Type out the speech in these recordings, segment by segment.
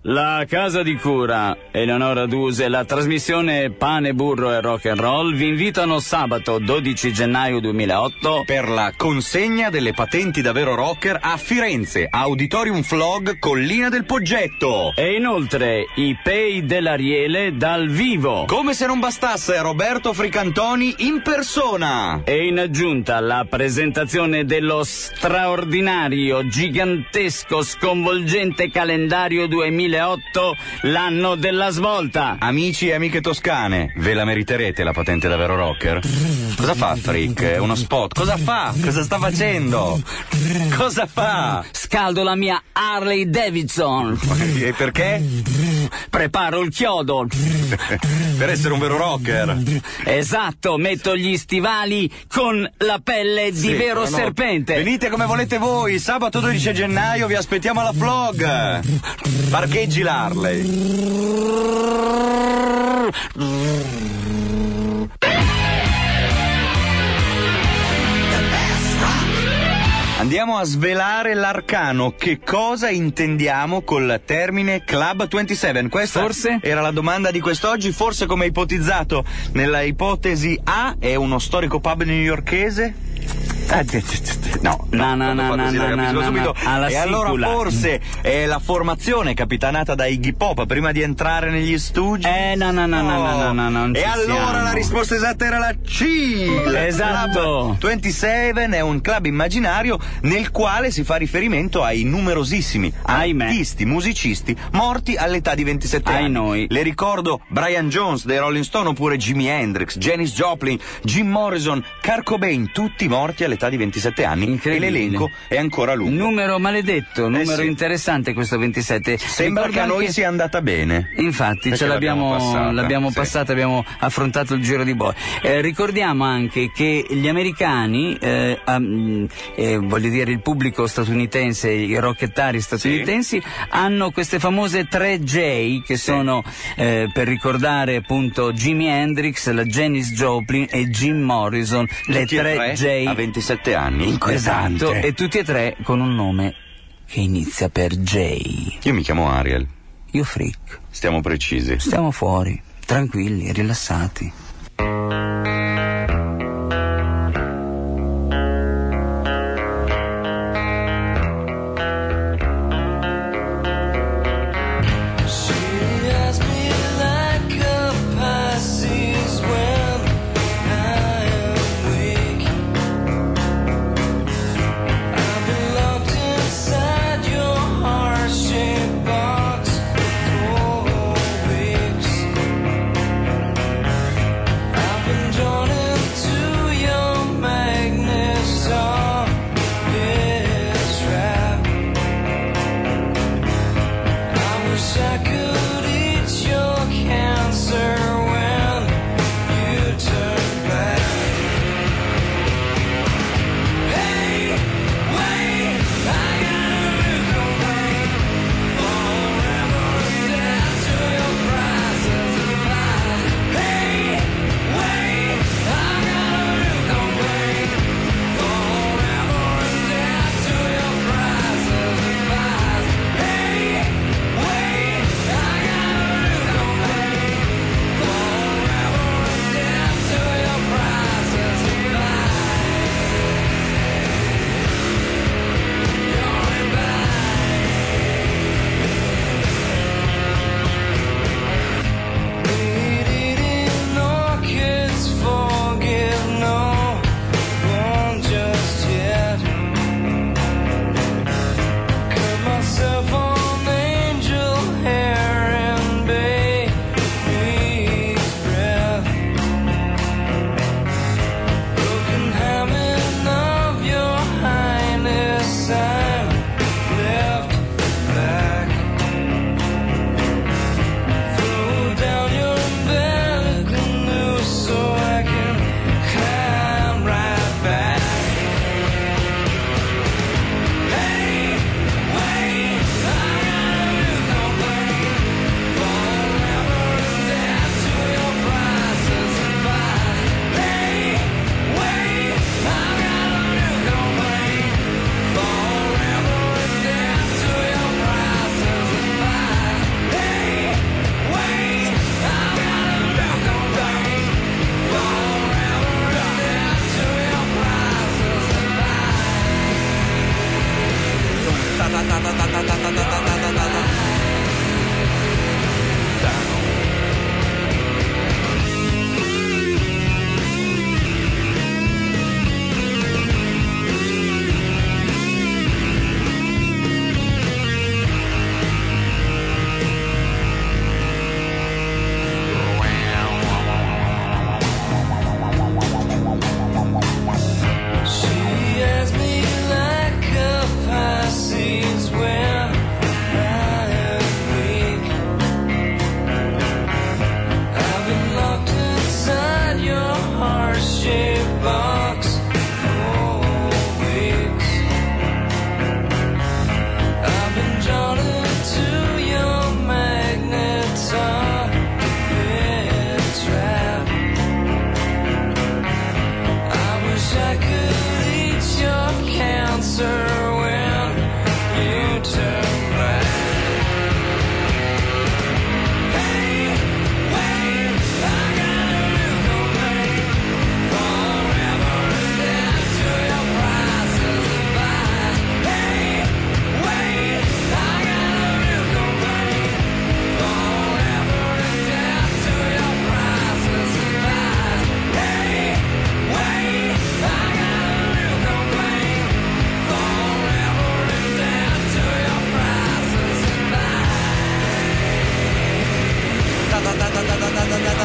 La casa di cura, Eleonora Duse, la trasmissione Pane, Burro e Rock and Roll vi invitano sabato 12 gennaio 2008 per la consegna delle patenti da vero rocker a Firenze, Auditorium Flog, Collina del Poggetto. E inoltre i Pei dell'Ariele dal vivo. Come se non bastasse, Roberto Fricantoni in persona. E in aggiunta la presentazione dello straordinario, gigantesco, sconvolgente calendario 2008, l'anno della svolta. Amici e amiche toscane, ve la meriterete la patente da vero rocker? Cosa fa Frick? È uno spot? Cosa fa? Cosa sta facendo? Cosa fa? Scaldo la mia Harley Davidson. E perché? Preparo il chiodo. Per essere un vero rocker. Esatto, metto gli stivali con la pelle di vero serpente. Venite come volete voi, sabato 12 gennaio vi aspettiamo alla Flog. Parcheggi l'Harley. Andiamo a svelare l'arcano. Che cosa intendiamo col termine Club 27? Questa forse era la domanda di quest'oggi. Forse, come ipotizzato nella ipotesi A, è uno storico pub newyorkese? No. E allora forse è la formazione capitanata da Iggy Pop prima di entrare negli studi? No. E allora la risposta esatta era la C. Esatto. Club 27 è un club immaginario nel quale si fa riferimento ai numerosissimi artisti, musicisti morti all'età di 27 anni. Noi. Le ricordo Brian Jones dei Rolling Stone, oppure Jimi Hendrix, Janis Joplin, Jim Morrison, Kurt Cobain, tutti morti all'età di 27 anni. E l'elenco è ancora lungo. Numero maledetto, numero interessante questo 27. Sembra che a noi sia andata bene. Infatti ce l'abbiamo passata, abbiamo affrontato il giro di boa. Ricordiamo anche che gli americani, voglio dire il pubblico statunitense, i rockettari statunitensi, hanno queste famose 3J che sono per ricordare appunto Jimi Hendrix, la Janis Joplin e Jim Morrison, le 3J a 27 anni. Esatto, e tutti e tre con un nome che inizia per J. Io mi chiamo Ariel. Io Frick. Stiamo precisi. Stiamo fuori, tranquilli, rilassati.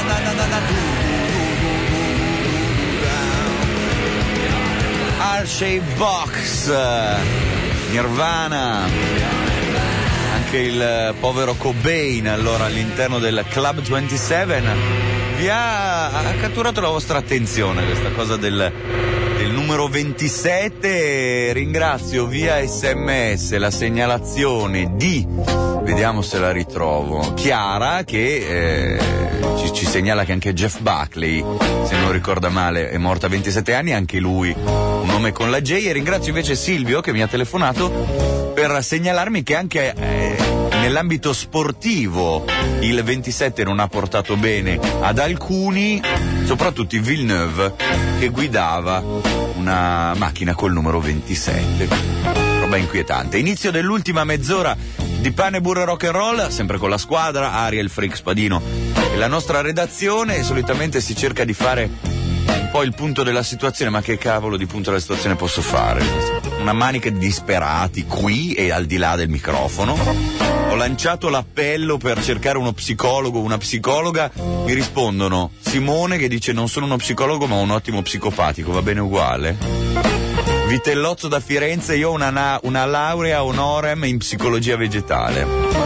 Heart-Shaped Box, Nirvana, anche il povero Cobain allora all'interno del Club 27. Vi ha catturato la vostra attenzione questa cosa del numero 27? Ringrazio via SMS la segnalazione di, vediamo se la ritrovo, Chiara, che ci segnala che anche Jeff Buckley, se non ricorda male, è morto a 27 anni, anche lui un nome con la J. E ringrazio invece Silvio che mi ha telefonato per segnalarmi che anche nell'ambito sportivo il 27 non ha portato bene ad alcuni, soprattutto Villeneuve, che guidava una macchina col numero 27. Roba inquietante. Inizio dell'ultima mezz'ora di Pane, Burro e Rock and Roll, sempre con la squadra, Ariel, Freak, Spadino e la nostra redazione. E solitamente si cerca di fare un po' il punto della situazione, ma che cavolo di punto della situazione posso fare? Una manica di disperati qui e al di là del microfono. Ho lanciato l'appello per cercare uno psicologo, una psicologa, mi rispondono Simone che dice non sono uno psicologo ma un ottimo psicopatico, va bene uguale? Vitellozzo da Firenze, io ho una laurea honorem in psicologia vegetale.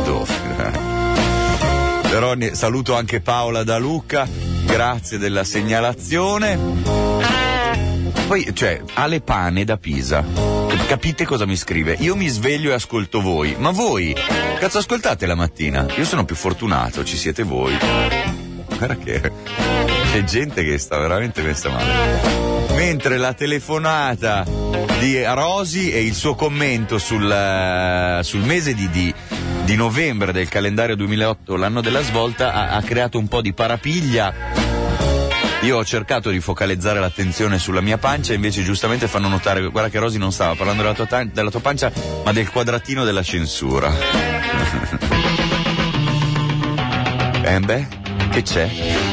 Però saluto anche Paola da Lucca, grazie della segnalazione. Poi, Ale Pane da Pisa, capite cosa mi scrive? Io mi sveglio e ascolto voi, ma voi, cazzo ascoltate la mattina? Io sono più fortunato, ci siete voi. Guarda che c'è gente che sta veramente messa male. Mentre la telefonata di Rosi e il suo commento sul mese di novembre del calendario 2008, l'anno della svolta, ha creato un po' di parapiglia. Io ho cercato di focalizzare l'attenzione sulla mia pancia e invece giustamente fanno notare, guarda che Rosi non stava parlando della tua pancia ma del quadratino della censura. Beh, che c'è?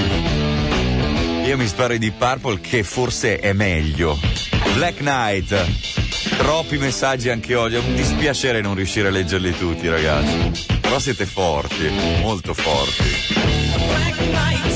Io mi sparo di Purple che forse è meglio. Black Knight, troppi messaggi anche oggi, è un dispiacere non riuscire a leggerli tutti ragazzi, però siete forti, molto forti. Black Knight.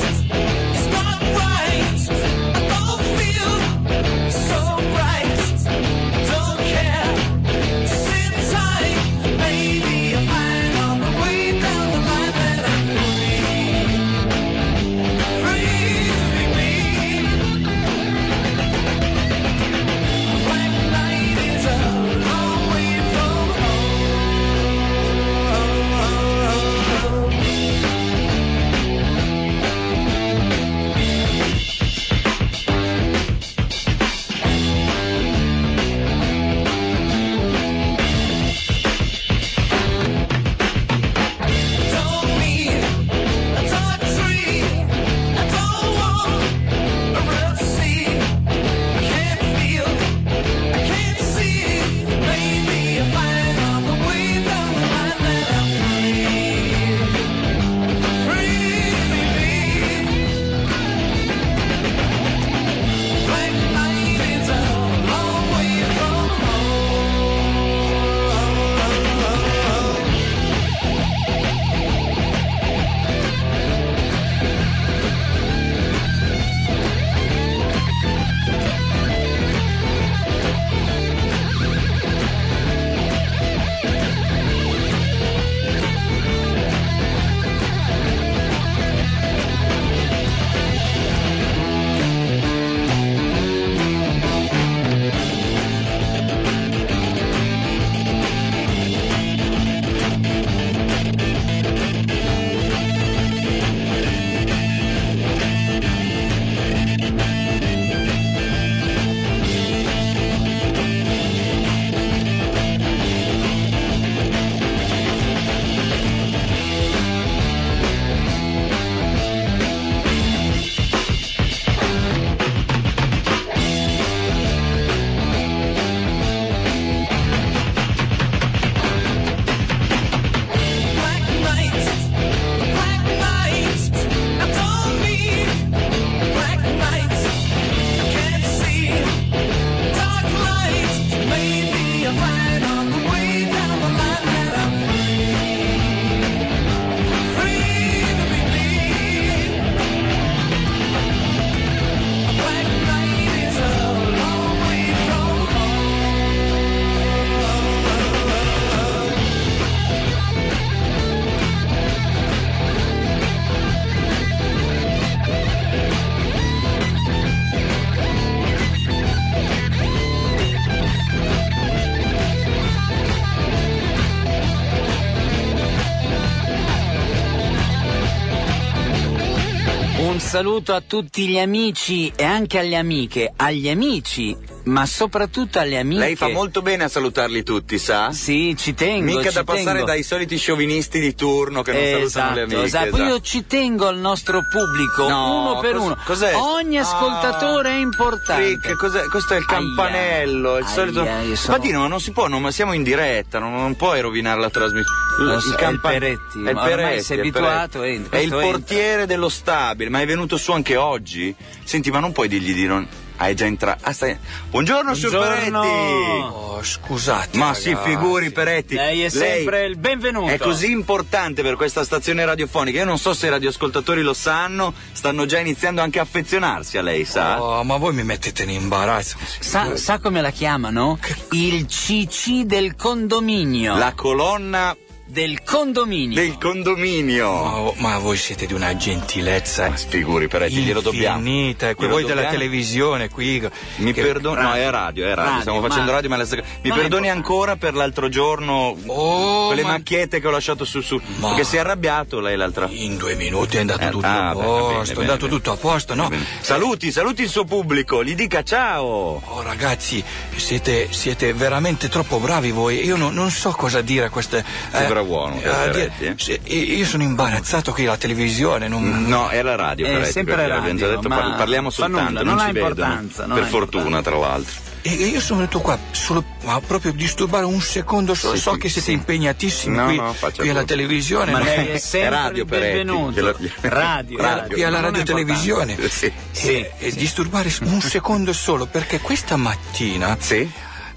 un saluto a tutti gli amici e anche alle amiche, agli amici, ma soprattutto alle amiche. Lei fa molto bene a salutarli tutti, sa? Sì, ci tengo. Mica ci da passare tengo. dai soliti sciovinisti di turno che non salutano le amiche. Esatto. Poi io ci tengo al nostro pubblico, No, uno per uno. Cos'è? Ogni ascoltatore è importante. Frick, questo è il campanello, il solito. Patino, ma non si può, ma siamo in diretta, non puoi rovinare la trasmissione. È il Peretti, È il Peretti, sei abituato, è il portiere dello stabile, ma è venuto su anche oggi? Senti, ma non puoi dirgli di non. È già entrato. Buongiorno, signor Peretti. Oh, scusate. Ma ragazzi. si figuri, Peretti. Lei è sempre il benvenuto. È così importante per questa stazione radiofonica. Io non so se i radioascoltatori lo sanno, stanno già iniziando anche a affezionarsi a lei, sa? Oh, ma voi mi mettete in imbarazzo. Sa come la chiamano? Il CC del condominio. La colonna del condominio. del condominio. Ma voi siete di una gentilezza. Ma sfiguri, Peretti, glielo dobbiamo. Infinita, Glielo voi della dobbiamo. televisione qui. Mi perdoni, no, è radio. Stiamo facendo radio, ma mi perdoni ancora per l'altro giorno quelle macchiette che ho lasciato su. Perché si è arrabbiato lei l'altra. In 2 minuti è andato tutto a posto, bene, è andato bene. tutto a posto, no? Saluti il suo pubblico, gli dica ciao. Oh ragazzi, siete veramente troppo bravi voi. Io non so cosa dire a queste. Sembra buono, Peretti, Io sono imbarazzato qui alla televisione. No, è la radio, Peretti. sempre abbiamo già radio, detto, ma parliamo fa soltanto, nulla, non non ci ha vedono. importanza, non Per ha fortuna, importanza. tra l'altro. E io sono venuto qua solo proprio disturbare un secondo, so che siete impegnatissimi qui alla televisione. Ma no? lei è sempre radio, il Peretti. benvenuto. Radio. Qui alla Non ha radiotelevisione. Sì. E disturbare un secondo solo, perché questa mattina Sì?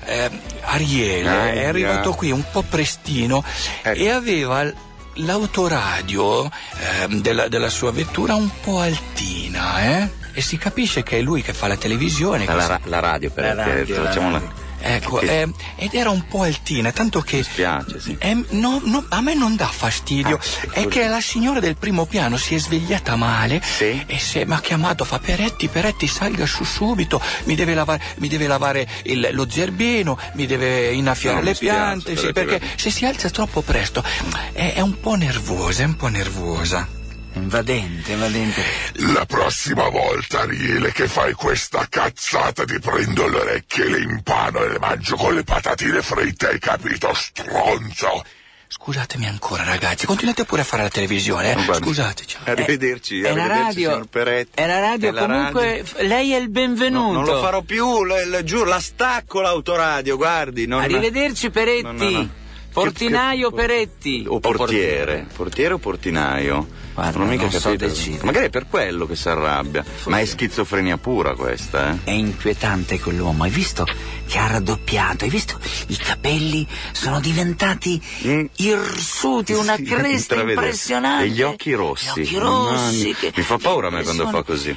Ariele è arrivato qui un po' prestino e aveva l'autoradio della sua vettura un po' altina, E si capisce che è lui che fa la televisione. La radio, Peretti. Facciamo Ecco, ed era un po' altina, tanto che. Mi spiace, sì. No, a me non dà fastidio. È che la signora del primo piano si è svegliata male e mi ha chiamato, fa Peretti, salga su subito, mi deve lavare lo zerbino, mi deve innaffiare le piante, Peretti, perché se si alza troppo presto è un po' nervosa. Invadente. La prossima volta, Ariele, che fai questa cazzata ti prendo le orecchie, le impano e le mangio con le patatine fritte, hai capito, stronzo? Scusatemi ancora, ragazzi, continuate pure a fare la televisione, Scusateci. Arrivederci, È la radio, signor Peretti. è la radio, comunque lei è il benvenuto. Non lo farò più, giuro, la stacco l'autoradio, guardi. Arrivederci, Peretti. No. Portinaio Peretti. O portiere o portinaio? Guarda, non ho mica non so capito. decidere. Magari è per quello che si arrabbia. Ma è schizofrenia pura questa, È inquietante quell'uomo, hai visto che ha raddoppiato, hai visto i capelli sono diventati irsuti, una cresta impressionante. E gli occhi rossi. Che mi fa paura a me quando fa così.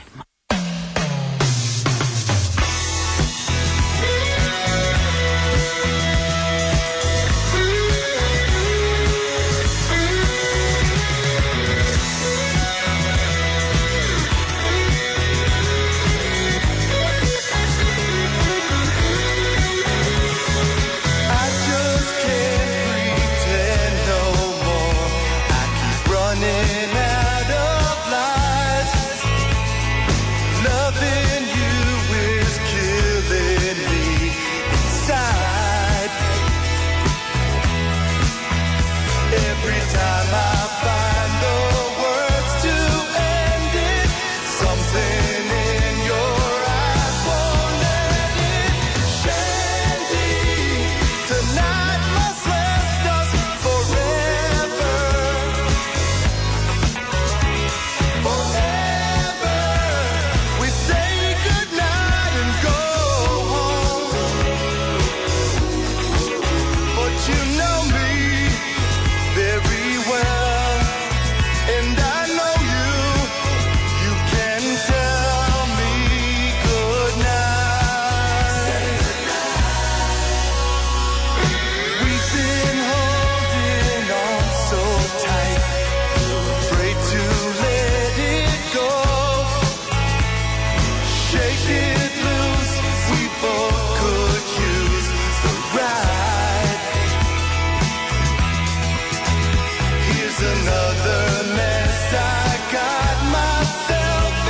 Another mess I got myself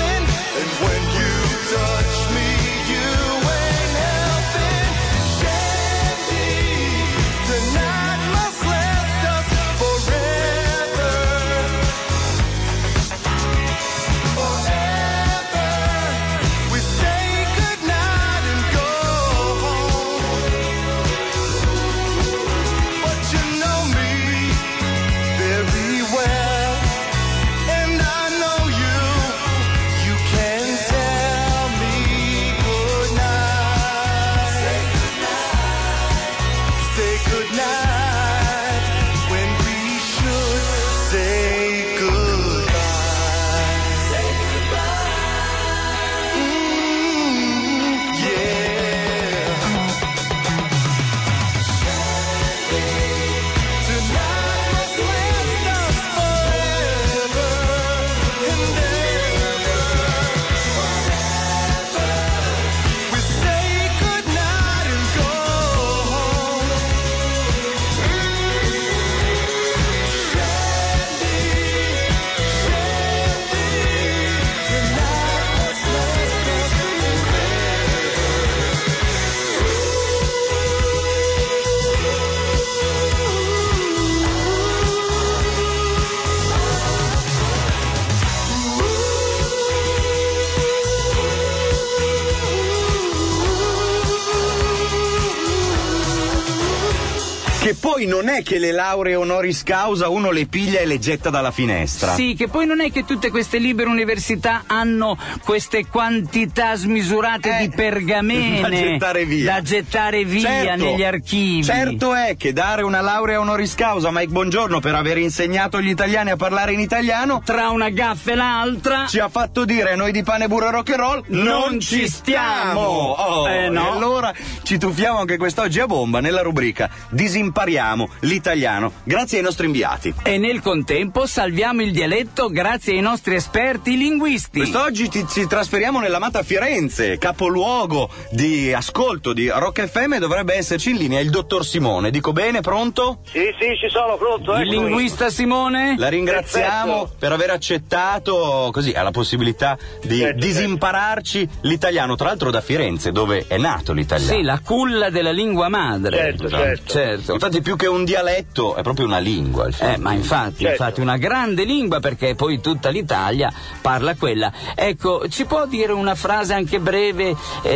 poi non è che le lauree honoris causa uno le piglia e le getta dalla finestra. Sì, che poi non è che tutte queste libere università hanno queste quantità smisurate di pergamene da gettare via certo, negli archivi. Certo è che dare una laurea honoris causa a Mike Bongiorno per aver insegnato agli italiani a parlare in italiano, tra una gaffa e l'altra, ci ha fatto dire: noi di pane, burro e rock and roll non ci stiamo. No. E allora ci tuffiamo anche quest'oggi a bomba nella rubrica Disimpariamo l'italiano grazie ai nostri inviati. E nel contempo salviamo il dialetto grazie ai nostri esperti linguisti. Quest'oggi ci trasferiamo nell'amata Firenze, capoluogo di ascolto di Rock FM. Dovrebbe esserci in linea il dottor Simone. Dico bene, pronto? Sì, ci sono, pronto. Il linguista Simone? La ringraziamo Perfetto. per aver accettato così la possibilità di disimpararci l'italiano, tra l'altro da Firenze, dove è nato l'italiano. Sì, la culla della lingua madre. Certo. Infatti più che un dialetto è proprio una lingua. Ma infatti una grande lingua, perché poi tutta l'Italia parla quella. Ecco, ci può dire una frase anche breve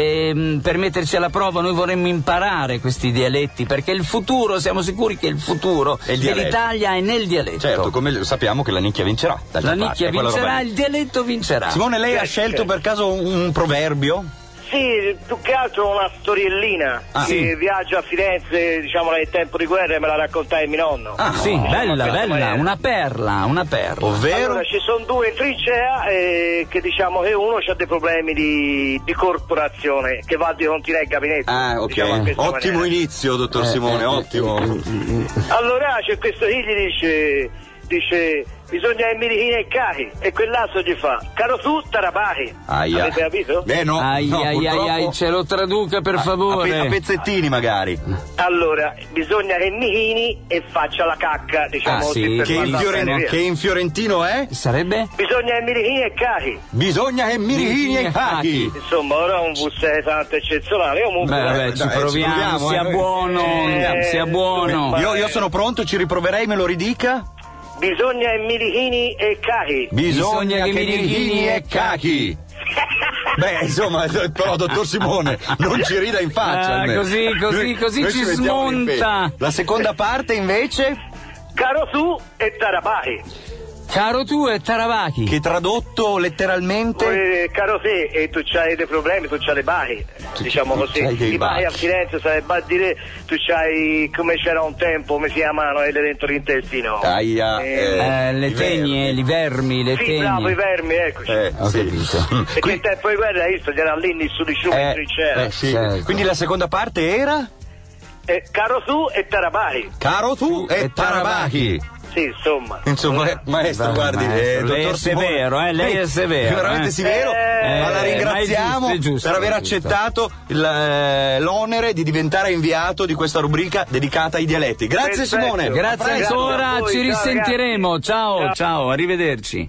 per metterci alla prova? Noi vorremmo imparare questi dialetti, perché il futuro, siamo sicuri che il futuro dell'Italia è nel dialetto. Certo, come sappiamo che la nicchia vincerà. La nicchia vincerà, il dialetto vincerà. Simone, lei ha scelto per caso un proverbio? Sì, più che altro una storiellina che viaggia a Firenze, diciamo, nel tempo di guerra, e me la raccontai mio nonno. Sì, bella, una perla. Ovvero? Allora, ci sono due in trincea che diciamo che uno ha dei problemi di corporazione, che va di continente ai gabinetti. Ok. Diciamo ottimo inizio, dottor Simone, ottimo. Allora c'è questo che gli dice bisogna che mi richine il cachi, e quell'altro gli fa: caro tu tarabahi. Avete capito? No. Ai, ce lo traduca per favore. A pezzettini magari. Allora, bisogna che mi chini e faccia la cacca, diciamo così, che in fiorentino è? Sarebbe? bisogna che mi richini il cachi. Bisogna che mi richini il cachi. Insomma, ora un busse tanto eccezionale. Comunque Ci proviamo, sia buono. Io sono pronto, ci riproverei, me lo ridica? Bisogna che mi richini e cachi. Bisogna che mi richini e cachi. Beh, insomma, però, dottor Simone, non ci rida in faccia. Così ci smonta. La seconda parte, invece? Caro tu e tarabahi. Caro tu e Taravachi. Che tradotto letteralmente? Caro te, e tu c'hai dei problemi, tu c'hai le bachi, diciamo così. I bachi a Firenze sarebbe a dire tu c'hai, come c'era un tempo, come si chiamano, dentro l'intestino. Le tegne, i vermi, le tegne. Sì, bravo, i vermi, eccoci. Ho capito. E quel tempo di guerra, hai visto, c'era lì su di sciumi in trincea. Certo. Quindi la seconda parte era? Caro tu e tarabahi. Caro tu e tarabahi. Sì, insomma, maestro, guardi, lei è severo, lei è severo. Veramente severo, ma la ringraziamo è giusto, per aver accettato l'onere di diventare inviato di questa rubrica dedicata ai dialetti. Grazie. Perfetto. Simone. Grazie ancora, ci risentiremo. Ciao, ciao, arrivederci.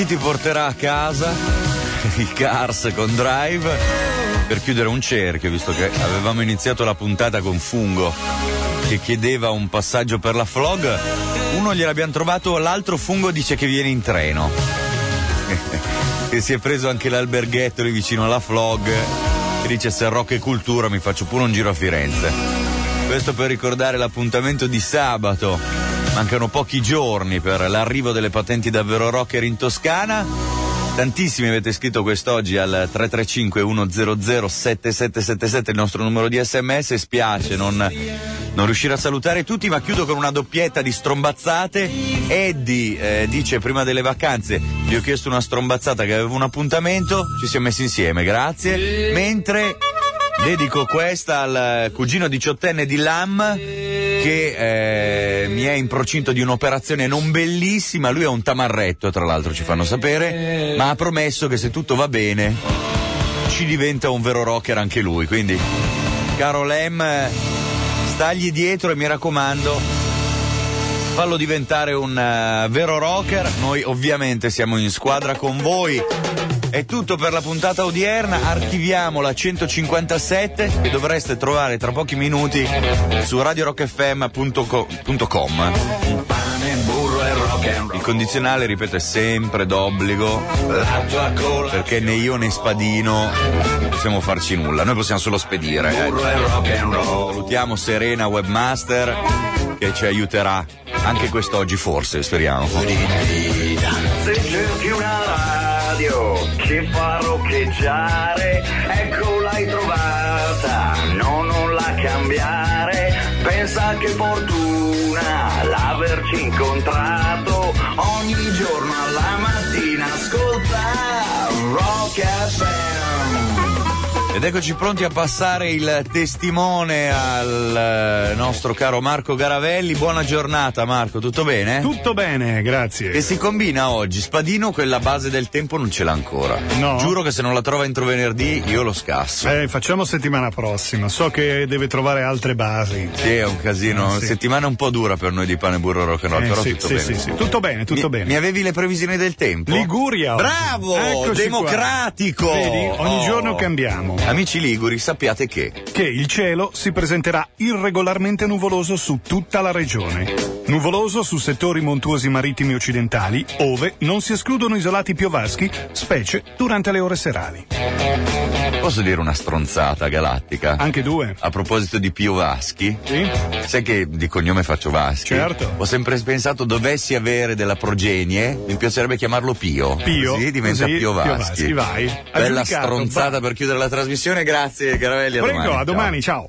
chi ti porterà a casa? I Cars con Drive, per chiudere un cerchio, visto che avevamo iniziato la puntata con Fungo che chiedeva un passaggio per la Flog. Uno gliel'abbiamo trovato, l'altro Fungo dice che viene in treno e si è preso anche l'alberghetto lì vicino alla Flog e dice: se Rock e Cultura mi faccio pure un giro a Firenze. Questo per ricordare l'appuntamento di sabato. Mancano pochi giorni per l'arrivo delle patenti davvero rocker in Toscana. Tantissimi avete scritto quest'oggi al 335 100 7777, il nostro numero di SMS. Spiace non riuscire a salutare tutti, ma chiudo con una doppietta di strombazzate. Eddie dice: prima delle vacanze gli ho chiesto una strombazzata che aveva un appuntamento, ci siamo messi insieme, grazie. Mentre dedico questa al cugino 18enne di Lam che mi è in procinto di un'operazione non bellissima. Lui è un tamarretto, tra l'altro ci fanno sapere, ma ha promesso che se tutto va bene ci diventa un vero rocker anche lui. Quindi, caro Lem, stagli dietro e mi raccomando, fallo diventare un vero rocker. Noi ovviamente siamo in squadra con voi. È tutto per la puntata odierna. Archiviamo la 157 che dovreste trovare tra pochi minuti su radiorockfm.com. Il condizionale, ripeto, è sempre d'obbligo, perché né io né Spadino possiamo farci nulla, noi possiamo solo spedire. Salutiamo Serena, webmaster, che ci aiuterà anche quest'oggi, forse, speriamo. Se cerchi una radio che fa roccheggiare, ecco l'hai trovata, no, non la cambiare. Pensa che fortuna l'averci incontrato, ogni giorno alla mattina ascolta Rock FM. Ed eccoci pronti a passare il testimone al nostro caro Marco Garavelli. Buona giornata, Marco, tutto bene? Tutto bene, grazie. Che si combina oggi? Spadino quella base del tempo non ce l'ha ancora. No. Giuro che se non la trova entro venerdì io lo scasso. Facciamo settimana prossima. So che deve trovare altre basi. Sì, è un casino. Sì. Settimana un po' dura per noi di Pane Burro Rock and Roll, però sì, tutto sì, bene. Sì. Tutto bene, tutto bene. Mi avevi le previsioni del tempo? Liguria. Bravo! Eccoci democratico! Qua. Vedi, ogni giorno cambiamo. Amici liguri, sappiate che il cielo si presenterà irregolarmente nuvoloso su tutta la regione. Nuvoloso su settori montuosi marittimi occidentali, ove non si escludono isolati piovaschi, specie durante le ore serali. Posso dire una stronzata galattica? Anche due. A proposito di Piovaschi, Sì? sai che di cognome faccio Vaschi? Certo. Ho sempre pensato, dovessi avere della progenie, mi piacerebbe chiamarlo Pio. Pio. Così diventa Così, Piovaschi. vai. Bella Aggiudicato, stronzata vai. per chiudere la trasmissione. Grazie Garavelli, a Prego, domani. a domani, ciao.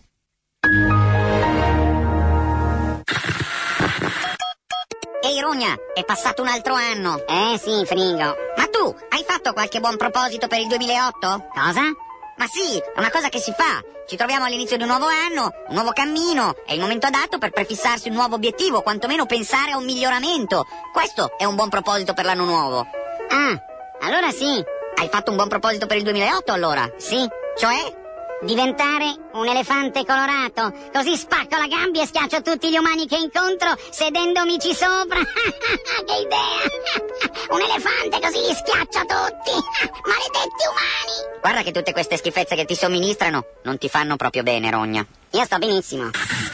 Ehi Rugna, è passato un altro anno. Sì, frigo. Ma tu, hai fatto qualche buon proposito per il 2008? Cosa? Ma sì, è una cosa che si fa. Ci troviamo all'inizio di un nuovo anno, un nuovo cammino. È il momento adatto per prefissarsi un nuovo obiettivo, quantomeno pensare a un miglioramento. Questo è un buon proposito per l'anno nuovo. Ah, allora sì. Hai fatto un buon proposito per il 2008 allora? Sì. Cioè? Diventare un elefante colorato, così spacco la gamba e schiaccio tutti gli umani che incontro sedendomici sopra. Che idea! Un elefante così li schiaccio tutti. Maledetti umani! Guarda che tutte queste schifezze che ti somministrano non ti fanno proprio bene, Rogna. Io sto benissimo.